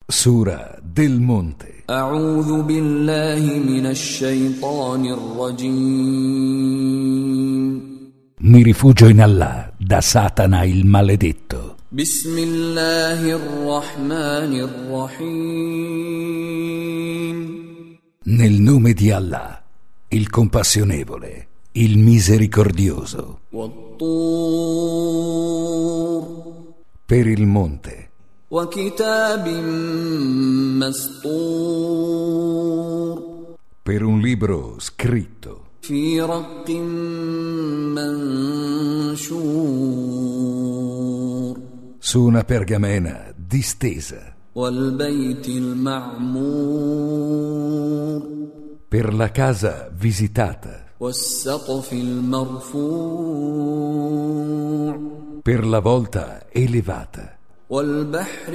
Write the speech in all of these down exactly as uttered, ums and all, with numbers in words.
Sura del Monte. أعوذ بالله من الشيطان الرجيم. Mi rifugio in Allah da Satana il maledetto. بسم الله الرحمن الرحيم. Nel nome di Allah, il compassionevole, il misericordioso. والطور. Per il monte. وكتاب مسطور. Per un libro scritto. في رق منشور. Su una pergamena distesa. والبيت المعمور. Per la casa visitata. والسقف المرفوع. Per la volta elevata. والبحر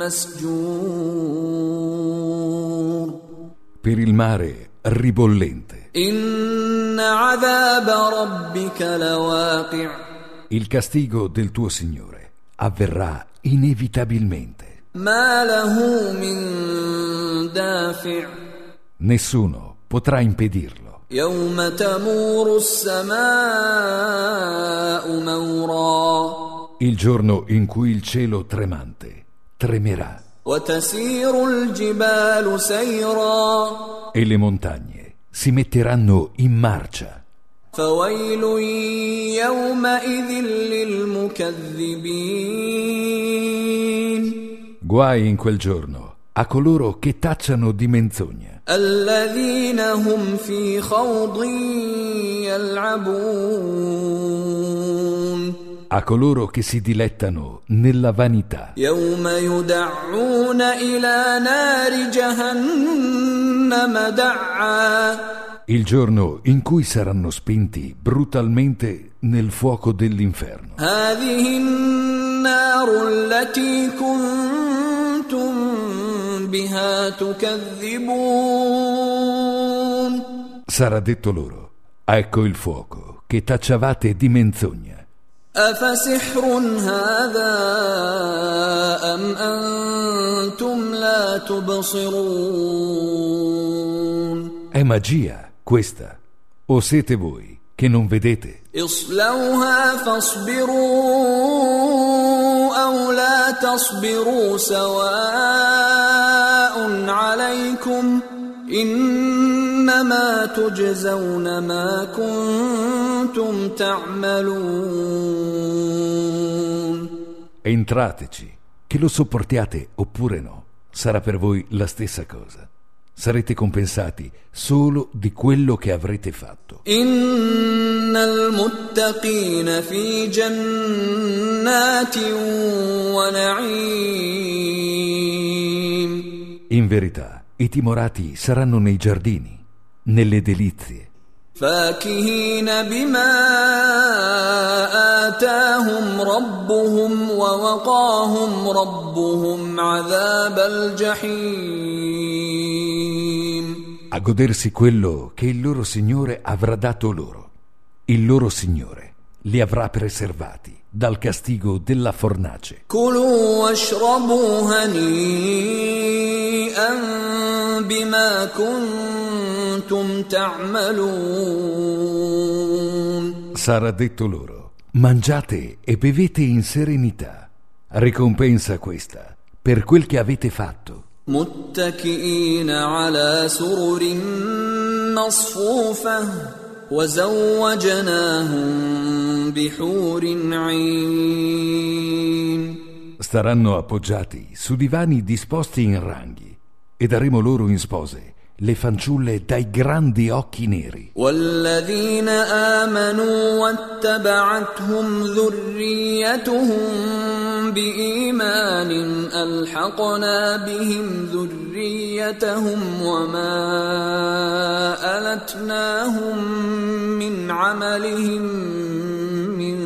المسجور. Per il mare ribollente. إن عذاب ربك لواقع. Il castigo del tuo Signore avverrà inevitabilmente. ما له من دافع. Nessuno potrà impedirlo. يوم تمور السماء مورا. Il giorno in cui il cielo tremante tremerà. وتسير الجبال سيرا. E le montagne si metteranno in marcia. فويل يومئذ للمكذبين. Guai in quel giorno a coloro che tacciano di menzogna. الذين هم في خوض يلعبون. A coloro che si dilettano nella vanità. يوم يدعون إلى نار جهنم دعا. Il giorno in cui saranno spinti brutalmente nel fuoco dell'inferno. هذه النار التي كنتم بها تكذبون. Sarà detto loro: ecco il fuoco che tacciavate di menzogna. أفسحر هذا أم أنتم لا تبصرون. È magia questa, o siete voi che non vedete? اصلوها فاصبروا أو لا تصبروا سواء عليكم إنما تجزون ما كنتم تعملون. Entrateci, che lo sopportiate oppure no, sarà per voi la stessa cosa. Sarete compensati solo di quello che avrete fatto. إن المتقين في جنات ونعيم. In verità, i timorati saranno nei giardini, nelle delizie. فاكهين بما آتاهم ربهم ووقاهم ربهم عذاب الجحيم. A godersi quello che il loro Signore avrà dato loro. Il loro Signore li avrà preservati dal castigo della fornace. كلوا واشربوا هنيئا بما كنتم تعملون. Sarà detto loro: mangiate e bevete in serenità. Ricompensa questa per quel che avete fatto. متكئين على سرر مصفوفة وزوجناهم بحور عين. Staranno appoggiati su divani disposti in ranghi e daremo loro in spose le fanciulle dai grandi occhi neri. والذين آمنوا واتبعتهم ذريتهم بإيمان ألحقنا بهم ذريتهم وما ألتناهم من عملهم من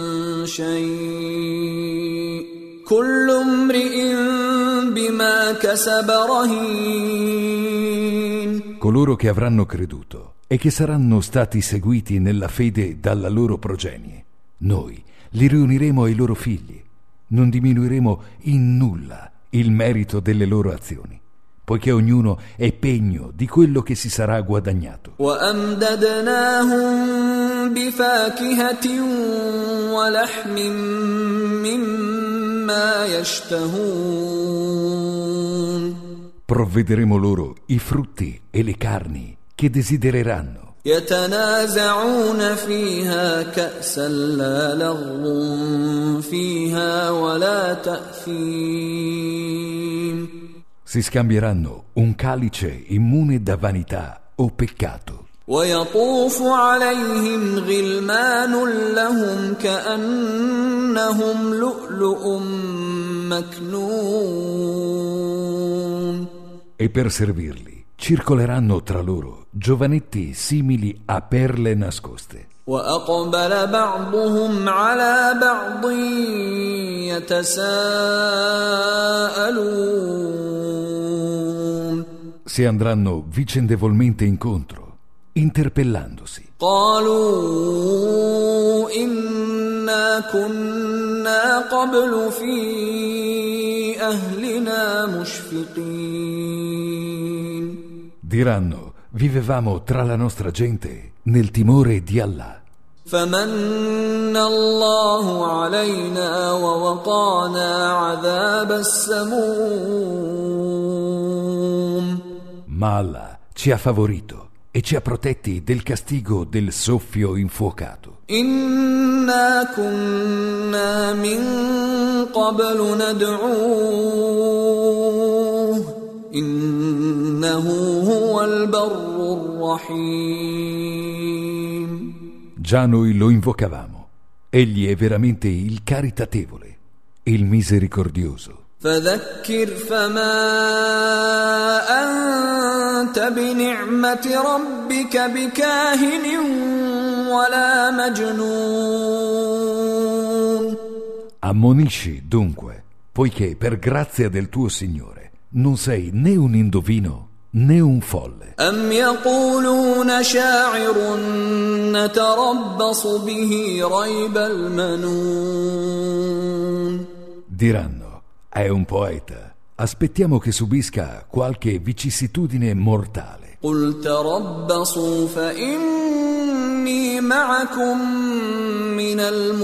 شيء كل امرئ بما كسب رهين. Coloro che avranno creduto e che saranno stati seguiti nella fede dalla loro progenie, noi li riuniremo ai loro figli. Non diminuiremo in nulla il merito delle loro azioni, poiché ognuno è pegno di quello che si sarà guadagnato. وَأَمْدَدْنَاهُمْ بِفَاكِهَةٍ وَلَحْمٍ مِّمَّا يَشْتَهُونَ. Provvederemo loro i frutti e le carni che desidereranno. يتنازعون فيها كأسا لا لغو فيها ولا تأثيم. Si scambieranno un calice immune da vanità o peccato. ويطوف عليهم غلمان لهم كأنهم لؤلؤ مكنون. E per servirli circoleranno tra loro giovanetti simili a perle nascoste. وأقبل بعضهم على بعض يتساءلون. Si andranno vicendevolmente incontro, interpellandosi. قالوا إنا كنا قبل في أهلنا مشفقين. Diranno, vivevamo tra la nostra gente nel timore di Allah. فمن الله علينا ووقانا عذاب السموم. Ma Allah ci ha favorito e ci ha protetti del castigo del soffio infuocato. إنا كنا من قبل ندعوه إنه هو البر الرحيم. Già noi lo invocavamo. Egli è veramente il caritatevole, il misericordioso. فذكر فما أنت بنعمة ربك بكاهن ولا مجنون. Ammonisci dunque, poiché per grazia del tuo Signore non sei né un indovino né un folle. أم يقولون شاعر نتربص به ريب المنون. Diranno, è un poeta, aspettiamo che subisca qualche vicissitudine mortale. قل تربصوا فإني معكم من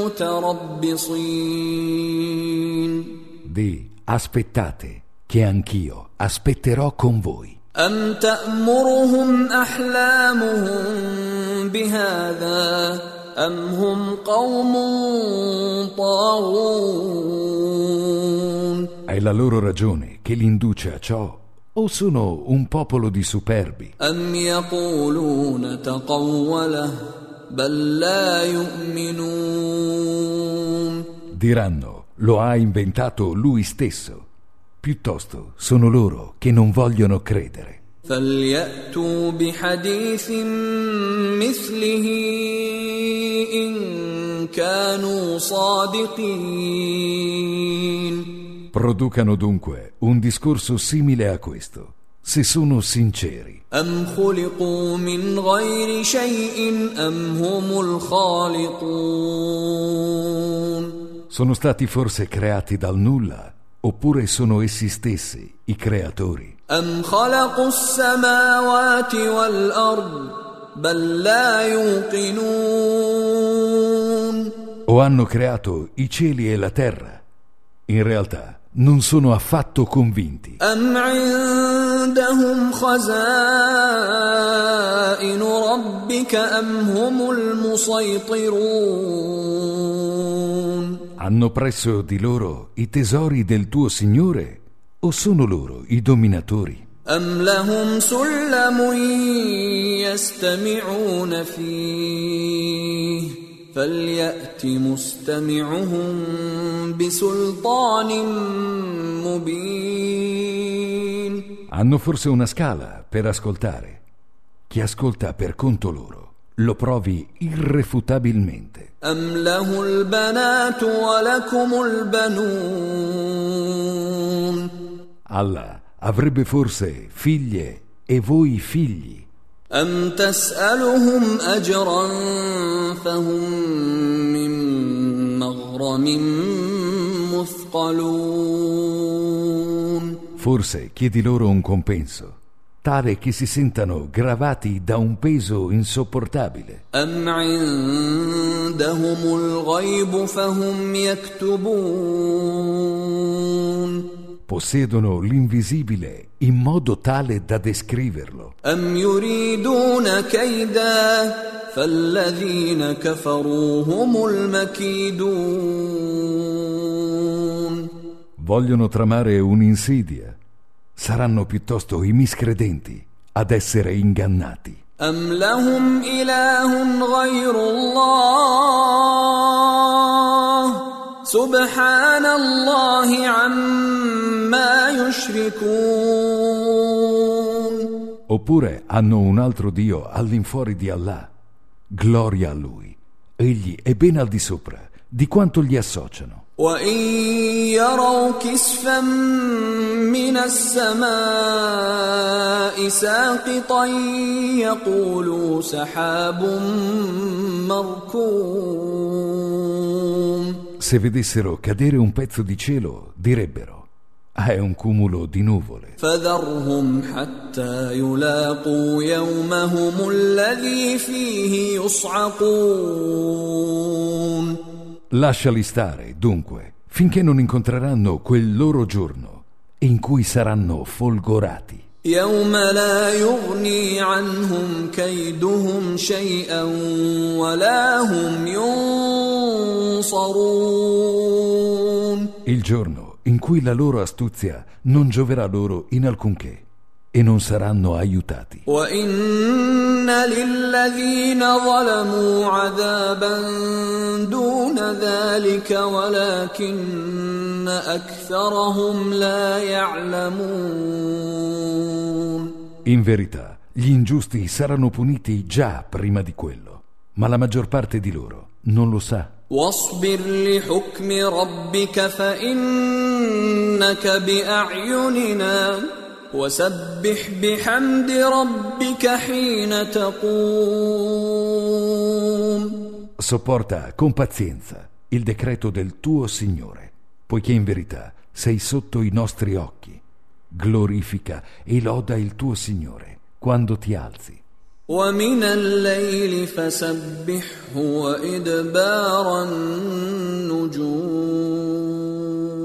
المتربصين. Di, aspettate, che anch'io aspetterò con voi. أم تأمرهم أحلامهم بهذا أم هم قوم طاغون. È la loro ragione che li induce a ciò, o sono un popolo di superbi? أم يقولون تقوله بل لا يؤمنون. Diranno, lo ha inventato lui stesso. Piuttosto sono loro che non vogliono credere. فليأتوا بحديث مثله إن كانوا صادقين. Producano dunque un discorso simile a questo, se sono sinceri. أم خلقوا من غير شيء أم هم الخالقون. Sono stati forse creati dal nulla, oppure sono essi stessi i creatori? أم خلقوا السماوات والأرض بل لا يوقنون. O hanno creato i cieli e la terra? In realtà non sono affatto convinti. أم عندهم خزائن ربك أم هم المسيطرون. Hanno presso di loro i tesori del tuo Signore o sono loro i dominatori? أم لهم سلم يستمعون فيه فليأت مستمعهم بسلطان مبين. Hanno forse una scala per ascoltare? Chi ascolta per conto loro lo provi irrefutabilmente. أم له البنات ولكم البنون. Allah avrebbe forse figlie e voi figli. أم تسألهم أجرا فهم من مغرم مثقلون. Forse chiedi loro un compenso, tale che si sentano gravati da un peso insopportabile. أم عندهم الغيب فهم يكتبون Possiedono l'invisibile in modo tale da descriverlo. أم يريدون كيدا فالذين كفروا هم المكيدون. Vogliono tramare un'insidia. Saranno piuttosto i miscredenti ad essere ingannati. أم لهم إله غير الله سبحان الله عما يشركون. Oppure hanno un altro Dio all'infuori di Allah. Gloria a Lui. Egli è ben al di sopra di quanto gli associano. وإن يروا كسفا من السماء ساقطا يقولوا سحاب مركوم. Se vedessero cadere un pezzo di cielo, direbbero: è un cumulo di nuvole. فذرهم حتى يلاقوا يومهم الذي فيه يصعقون. Lasciali stare, dunque, finché non incontreranno quel loro giorno in cui saranno folgorati. يوم لا يغني عنهم كيدهم شيئا ولا هم ينصرون. Il giorno in cui la loro astuzia non gioverà loro in alcunché e non saranno aiutati. وإن للذين ظلموا عذابا دون ذلك ولكن أكثرهم لا يعلمون. In verità, gli ingiusti saranno puniti già prima di quello, ma la maggior parte di loro non lo sa. واصبر لحكم ربك فإنك بأعيننا وسبح بحمد ربك حين تقوم. Sopporta con pazienza il decreto del tuo Signore, poiché in verità sei sotto i nostri occhi. Glorifica e loda il tuo Signore quando ti alzi. ومن الليل فسبحه وإدبار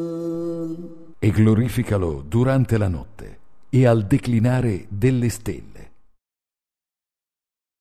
النجوم. E glorificalo durante la notte e al declinare delle stelle.